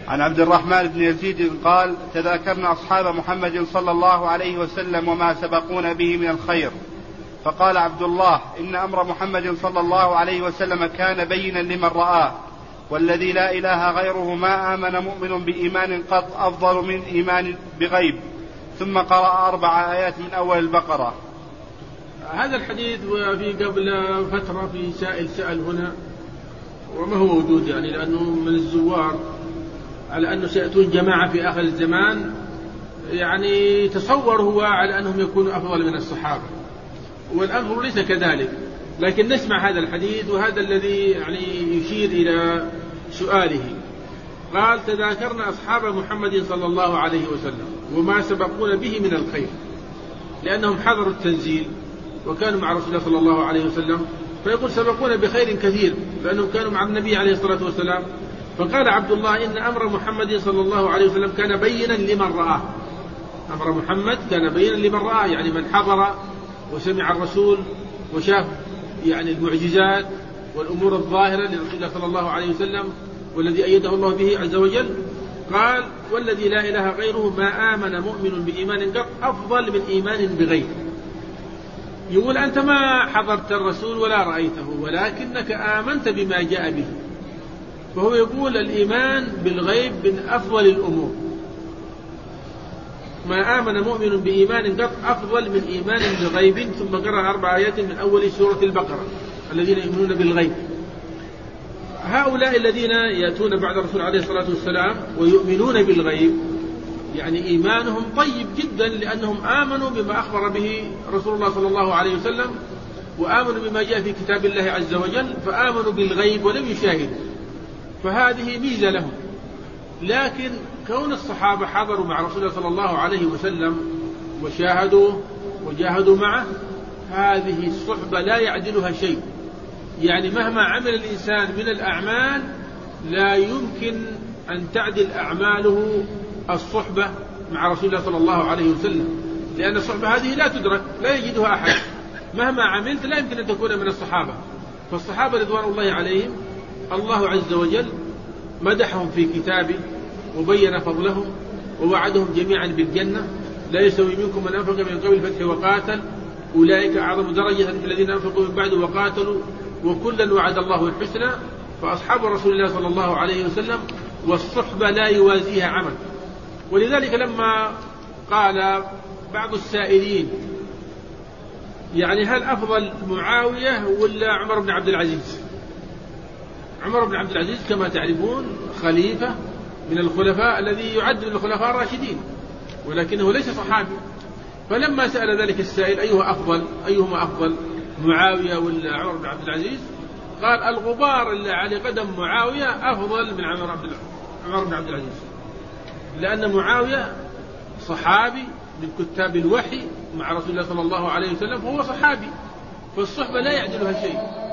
عن عبد الرحمن بن يزيد قال: تذاكرنا أصحاب محمد صلى الله عليه وسلم وما سبقون به من الخير. فقال عبد الله: إن أمر محمد صلى الله عليه وسلم كان بينا لمن رآه، والذي لا إله غيره ما آمن مؤمن بإيمان قط أفضل من إيمان بغيب. ثم قرأ 4 آيات من أول البقرة. هذا الحديث وفي قبل فترة في سأل هنا وما هو موجود، يعني لأنه من الزوار على أنه سيأتون جماعة في آخر الزمان، يعني تصور هو على أنهم يكونوا أفضل من الصحابة، والأمر ليس كذلك. لكن نسمع هذا الحديث، وهذا الذي يعني يشير إلى سؤاله. قال: تذاكرنا أصحاب محمد صلى الله عليه وسلم وما سبقون به من الخير، لأنهم حضروا التنزيل وكانوا مع رسول الله صلى الله عليه وسلم، فيقول سبقونا بخير كثير لأنهم كانوا مع النبي عليه الصلاة والسلام. فقال عبد الله: إن أمر محمد صلى الله عليه وسلم كان بينا لمن رآه. أمر محمد كان بينا لمن رآه، يعني من حضر وسمع الرسول وشاف يعني المعجزات والأمور الظاهرة لرسول الله صلى الله عليه وسلم والذي أيده الله به عز وجل. قال: والذي لا إله غيره ما آمن مؤمن بإيمان قط أفضل من إيمان بغير. يقول أنت ما حضرت الرسول ولا رأيته، ولكنك آمنت بما جاء به. فهو يقول الإيمان بالغيب من أفضل الأمور. ما آمن مؤمن بإيمان قط أفضل من إيمان بغيب. ثم قرأ 4 آيات من أول سورة البقرة: الذين يؤمنون بالغيب. هؤلاء الذين يأتون بعد الرسول عليه الصلاة والسلام ويؤمنون بالغيب، يعني إيمانهم طيب جدا، لأنهم آمنوا بما أخبر به رسول الله صلى الله عليه وسلم، وآمنوا بما جاء في كتاب الله عز وجل، فآمنوا بالغيب ولم يشاهدوا، فهذه ميزة لهم. لكن كون الصحابة حضروا مع رسول الله صلى الله عليه وسلم وشاهدوه وجاهدوا معه، هذه الصحبة لا يعدلها شيء. يعني مهما عمل الإنسان من الأعمال لا يمكن أن تعدل أعماله الصحبة مع رسول الله صلى الله عليه وسلم، لأن الصحبة هذه لا تدرك، لا يجدها أحد. مهما عملت لا يمكن أن تكون من الصحابة. فالصحابة رضوان الله عليهم الله عز وجل مدحهم في كتابه وبين فضلهم ووعدهم جميعا بالجنة: لا يستوي منكم من أنفق من قبل الفتح وقاتل أولئك أعظم درجة من الذين أنفقوا من بعد وقاتلوا وكلا وعد الله الحسنى. فأصحاب رسول الله صلى الله عليه وسلم والصحبة لا يوازيها عمل. ولذلك لما قال بعض السائلين يعني هل أفضل معاوية ولا عمر بن عبد العزيز؟ عمر بن عبد العزيز كما تعرفون خليفة من الخلفاء الذي يعد من الخلفاء الراشدين، ولكنه ليس صحابي. فلما سأل ذلك السائل أيهما أفضل معاوية ولا عمر بن عبد العزيز، قال الغبار اللي على قدم معاوية أفضل من عمر بن عبد العزيز، لأن معاوية صحابي من كتاب الوحي مع رسول الله صلى الله عليه وسلم، فهو صحابي، فالصحبة لا يعدلها شيء.